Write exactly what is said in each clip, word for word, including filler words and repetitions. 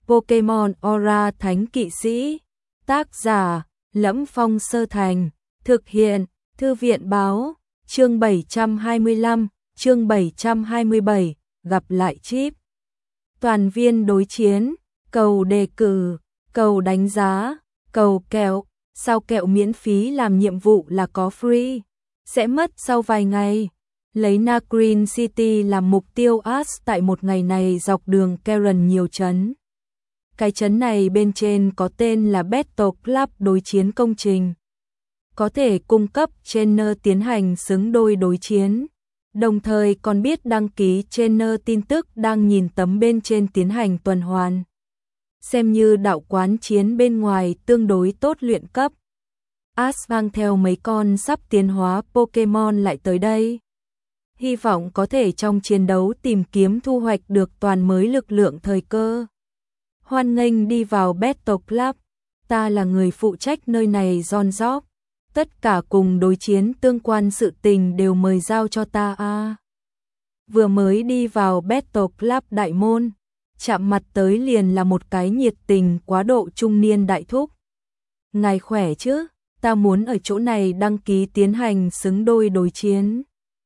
Pokemon Aura Thánh Kỵ Sĩ. Tác giả: Lẫm Phong Sơ Thành. Thực hiện: Thư viện báo. Chương bảy trăm hai mươi lăm, chương bảy trăm hai mươi bảy, gặp lại Chip. Toàn viên đối chiến, cầu đề cử, cầu đánh giá, cầu kẹo. Sao kẹo miễn phí làm nhiệm vụ là có free? Sẽ mất sau vài ngày. Lấy Nacreen City làm mục tiêu Ash tại một ngày này dọc đường Karen nhiều trấn. Cái trấn này bên trên có tên là Battle Club đối chiến công trình. Có thể cung cấp trainer tiến hành xứng đôi đối chiến. Đồng thời còn biết đăng ký trainer tin tức đang nhìn tấm bên trên tiến hành tuần hoàn. Xem như đạo quán chiến bên ngoài tương đối tốt luyện cấp. Ash mang theo mấy con sắp tiến hóa Pokemon lại tới đây. Hy vọng có thể trong chiến đấu tìm kiếm thu hoạch được toàn mới lực lượng thời cơ. Hoan nghênh đi vào Battle Club. Ta là người phụ trách nơi này John Job. Tất cả cùng đối chiến tương quan sự tình đều mời giao cho ta a. À. Vừa mới đi vào Battle Club đại môn, chạm mặt tới liền là một cái nhiệt tình quá độ trung niên đại thúc. Ngài khỏe chứ? Ta muốn ở chỗ này đăng ký tiến hành xứng đôi đối chiến.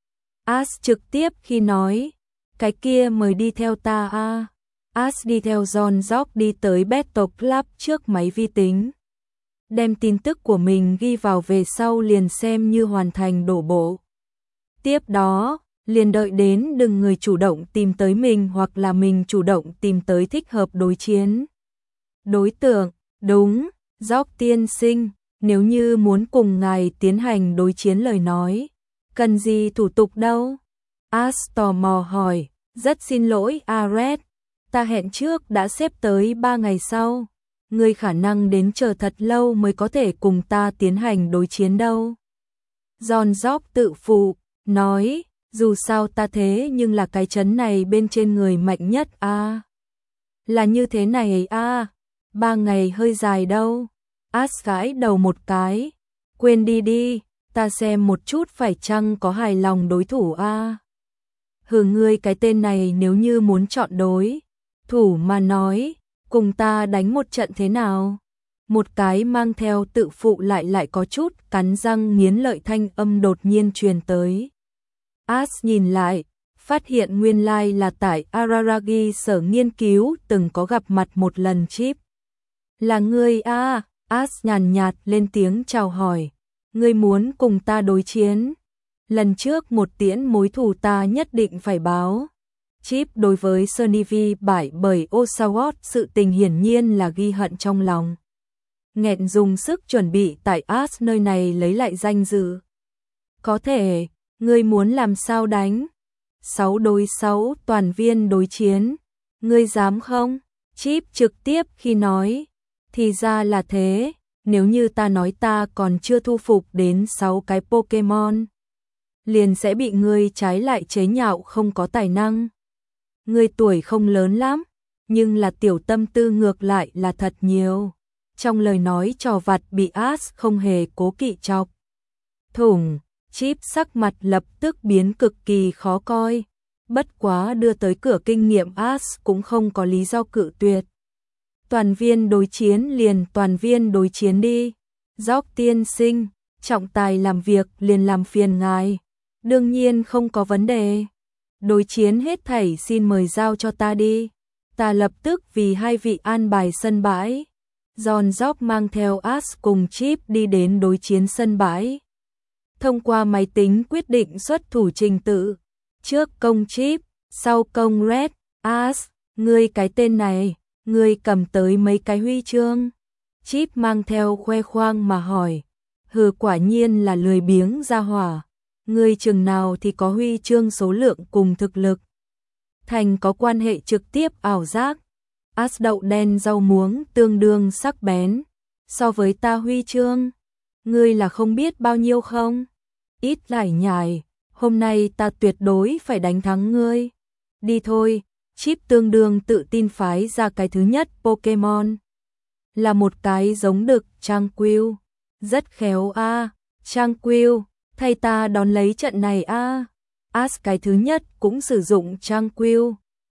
Ash trực tiếp khi nói, cái kia mời đi theo ta a. À. Ash đi theo John Jock đi tới Battle Club trước máy vi tính. Đem tin tức của mình ghi vào về sau liền xem như hoàn thành đổ bộ. Tiếp đó, liền đợi đến đừng người chủ động tìm tới mình hoặc là mình chủ động tìm tới thích hợp đối chiến. Đối tượng, đúng, Jock tiên sinh, nếu như muốn cùng ngài tiến hành đối chiến lời nói, cần gì thủ tục đâu? Ash tò mò hỏi, rất xin lỗi Ares, ta hẹn trước đã xếp tới ba ngày sau. Ngươi khả năng đến chờ thật lâu mới có thể cùng ta tiến hành đối chiến đâu. John Job tự phụ, nói, dù sao ta thế nhưng là cái trấn này bên trên người mạnh nhất a. À. Là như thế này a, à. Ba ngày hơi dài đâu. Ash gãi đầu một cái, quên đi đi, ta xem một chút phải chăng có hài lòng đối thủ a. À. Hừ ngươi cái tên này nếu như muốn chọn đối thủ mà nói, cùng ta đánh một trận thế nào? Một cái mang theo tự phụ lại lại có chút cắn răng nghiến lợi thanh âm đột nhiên truyền tới. Ash nhìn lại, phát hiện nguyên lai là tại Araragi sở nghiên cứu từng có gặp mặt một lần Chip. Là ngươi a? À, Ash nhàn nhạt lên tiếng chào hỏi. Ngươi muốn cùng ta đối chiến? Lần trước một tiễn mối thù ta nhất định phải báo. Chip đối với Sunnyvi bại bởi Oshawott sự tình hiển nhiên là ghi hận trong lòng. Nghẹn dùng sức chuẩn bị tại Ash nơi này lấy lại danh dự. Có thể, ngươi muốn làm sao đánh? Sáu đối sáu toàn viên đối chiến. Ngươi dám không? Chip trực tiếp khi nói. Thì ra là thế, nếu như ta nói ta còn chưa thu phục đến sáu cái Pokemon, liền sẽ bị ngươi trái lại chế nhạo không có tài năng. Ngươi tuổi không lớn lắm, nhưng là tiểu tâm tư ngược lại là thật nhiều. Trong lời nói trò vặt bị Ash không hề cố kỵ chọc thủng, Chip sắc mặt lập tức biến cực kỳ khó coi. Bất quá đưa tới cửa kinh nghiệm Ash cũng không có lý do cự tuyệt. Toàn viên đối chiến liền toàn viên đối chiến đi. Jock tiên sinh, trọng tài làm việc liền làm phiền ngài. Đương nhiên không có vấn đề. Đối chiến hết thảy xin mời giao cho ta đi. Ta lập tức vì hai vị an bài sân bãi. John Jock mang theo Ash cùng Chip đi đến đối chiến sân bãi. Thông qua máy tính quyết định xuất thủ trình tự. Trước công Chip, sau công Red. Ash, ngươi cái tên này, ngươi cầm tới mấy cái huy chương? Chip mang theo khoe khoang mà hỏi. Hừ, quả nhiên là lười biếng ra hỏa. Ngươi chừng nào thì có huy chương số lượng cùng thực lực. Thành có quan hệ trực tiếp ảo giác. Ash đậu đen rau muống tương đương sắc bén. So với ta huy chương, ngươi là không biết bao nhiêu không? Ít lải nhải, hôm nay ta tuyệt đối phải đánh thắng ngươi. Đi thôi, Chip tương đương tự tin phái ra cái thứ nhất Pokemon. Là một cái giống đực Tranquill. Rất khéo a, à. Tranquill, thay ta đón lấy trận này a. À. Ash cái thứ nhất cũng sử dụng Tranquill.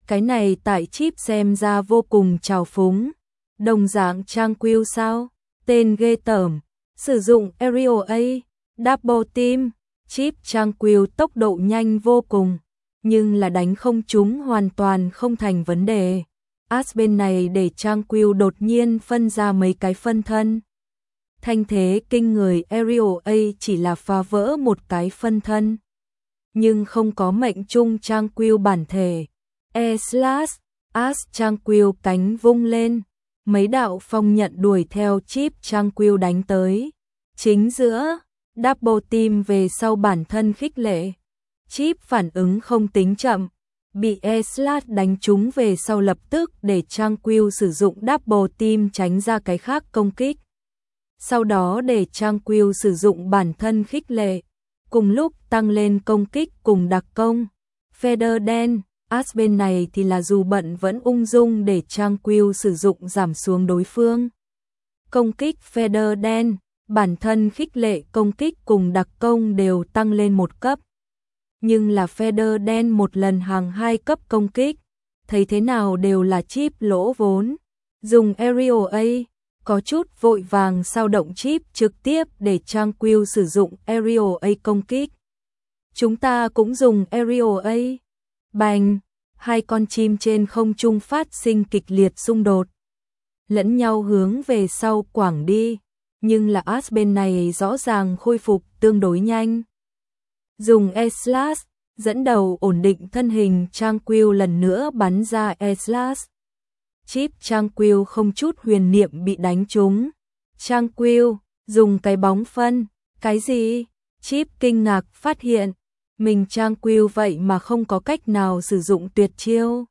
Cái này tại chip xem ra vô cùng trào phúng. Đồng dạng Tranquil sao? Tên ghê tởm. Sử dụng Aerial A, Double Team, chip Tranquil tốc độ nhanh vô cùng, nhưng là đánh không trúng hoàn toàn không thành vấn đề. As bên này để Tranquil đột nhiên phân ra mấy cái phân thân. Thanh thế kinh người Aerial A chỉ là phá vỡ một cái phân thân, nhưng không có mệnh trung Tranquil bản thể. E-slash, As Tranquil cánh vung lên, mấy đạo phong nhận đuổi theo chip Tranquil đánh tới. Chính giữa, Double Team về sau bản thân khích lệ. Chip phản ứng không tính chậm, bị E-slash đánh trúng về sau lập tức để Tranquil sử dụng Double Team tránh ra cái khác công kích. Sau đó để Tranquil sử dụng bản thân khích lệ, cùng lúc tăng lên công kích cùng đặc công. Feather đen, As bên này thì là dù bận vẫn ung dung để Tranquil sử dụng giảm xuống đối phương. Công kích Feather đen, bản thân khích lệ công kích cùng đặc công đều tăng lên một cấp. Nhưng là Feather đen một lần hàng hai cấp công kích, thấy thế nào đều là chip lỗ vốn. Dùng Aerial A, có chút vội vàng sao động chip trực tiếp để Tranquil sử dụng Aerial A công kích. Chúng ta cũng dùng Aerial A. Bành, hai con chim trên không trung phát sinh kịch liệt xung đột, lẫn nhau hướng về sau quảng đi, nhưng là As bên này rõ ràng khôi phục tương đối nhanh. Dùng E-slash, dẫn đầu ổn định thân hình Tranquil lần nữa bắn ra E-slash. Chip Tranquil không chút huyền niệm bị đánh trúng. Tranquil, dùng cái bóng phân, cái gì? Chip kinh ngạc phát hiện, mình Tranquil vậy mà không có cách nào sử dụng tuyệt chiêu.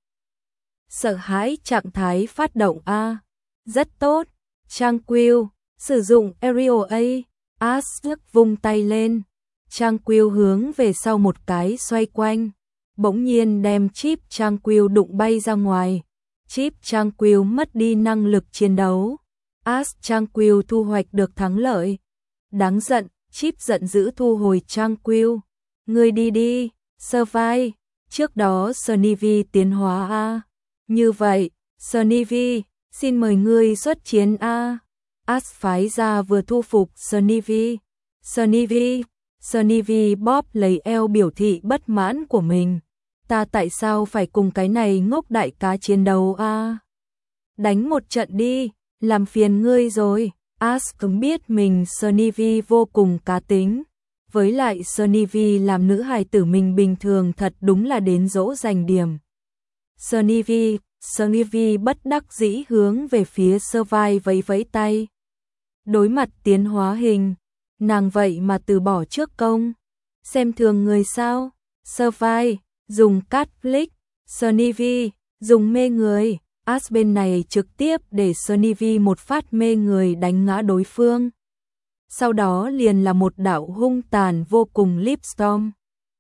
Sợ hãi trạng thái phát động A. Rất tốt, Tranquil, sử dụng Aerial A, As vung tay lên. Tranquil hướng về sau một cái xoay quanh, bỗng nhiên đem chip Tranquil đụng bay ra ngoài. Chip Tranquil mất đi năng lực chiến đấu. As Tranquil thu hoạch được thắng lợi. Đáng giận, chip giận dữ thu hồi Tranquil. Ngươi đi đi, Survive. Trước đó Sunnyvi tiến hóa A. Như vậy, Sunnyvi, xin mời ngươi xuất chiến A. As phái ra vừa thu phục Sunnyvi. Sunnyvi, Sunnyvi bóp lấy eo biểu thị bất mãn của mình. Ta tại sao phải cùng cái này ngốc đại cá chiến đấu a? Đánh một trận đi, làm phiền ngươi rồi. As cũng biết mình Sunnyvi vô cùng cá tính. Với lại Sunnyvi làm nữ hài tử mình bình thường thật đúng là đến dỗ dành điểm. Sunnyvi, Sunnyvi bất đắc dĩ hướng về phía Survive vẫy vẫy tay. Đối mặt tiến hóa hình, nàng vậy mà từ bỏ trước công. Xem thường người sao? Survive, dùng cát flick, Sunnyvi, dùng mê người. As bên này trực tiếp để Sunnyvi một phát mê người đánh ngã đối phương. Sau đó liền là một đạo hung tàn vô cùng Lipstorm.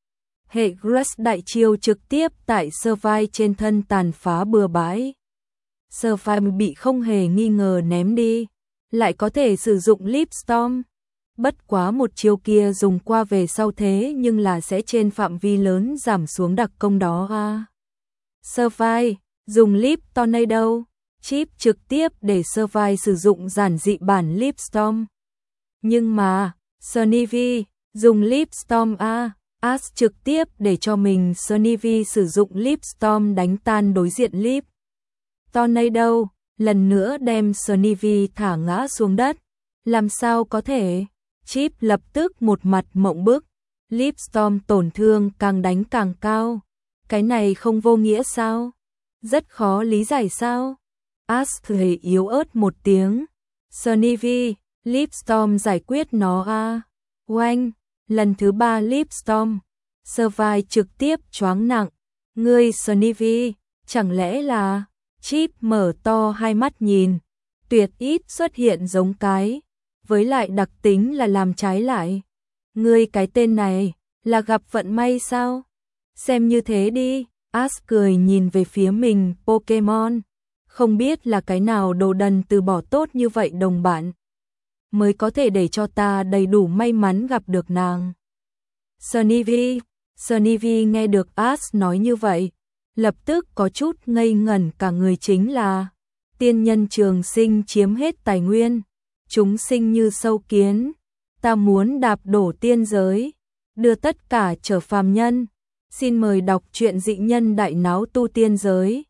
Hệ Crush đại chiêu trực tiếp tại Survive trên thân tàn phá bừa bãi. Survive bị không hề nghi ngờ ném đi, lại có thể sử dụng Lipstorm. Bất quá một chiêu kia dùng qua về sau thế nhưng là sẽ trên phạm vi lớn giảm xuống đặc công đó a. Survive, dùng Lip Tornado, chip trực tiếp để Survive sử dụng giản dị bản Lipstorm. Nhưng mà, Sunnyvi, dùng Lipstorm a, As trực tiếp để cho mình Sunnyvi sử dụng Lipstorm đánh tan đối diện Lip Tornado, lần nữa đem Sunnyvi thả ngã xuống đất. Làm sao có thể? Chip lập tức một mặt mộng bức, Lipstorm tổn thương càng đánh càng cao. Cái này không vô nghĩa sao? Rất khó lý giải sao? As hề yếu ớt một tiếng. Sunnyvi, Lipstorm giải quyết nó a. Oanh, lần thứ ba Lipstorm. Survive trực tiếp choáng nặng. Ngươi Sunnyvi, chẳng lẽ là... Chip mở to hai mắt nhìn. Tuyệt ít xuất hiện giống cái. Với lại đặc tính là làm trái lại. Ngươi cái tên này, là gặp vận may sao? Xem như thế đi. As cười nhìn về phía mình, Pokemon. Không biết là cái nào đồ đần từ bỏ tốt như vậy đồng bạn. Mới có thể để cho ta đầy đủ may mắn gặp được nàng. Sunnyvi, Sunnyvi nghe được As nói như vậy. lập tức có chút ngây ngẩn cả người, chính là tiên nhân trường sinh chiếm hết tài nguyên, chúng sinh như sâu kiến, ta muốn đạp đổ tiên giới, đưa tất cả trở phàm nhân. Xin mời đọc truyện Dị Nhân Đại Náo Tu Tiên Giới.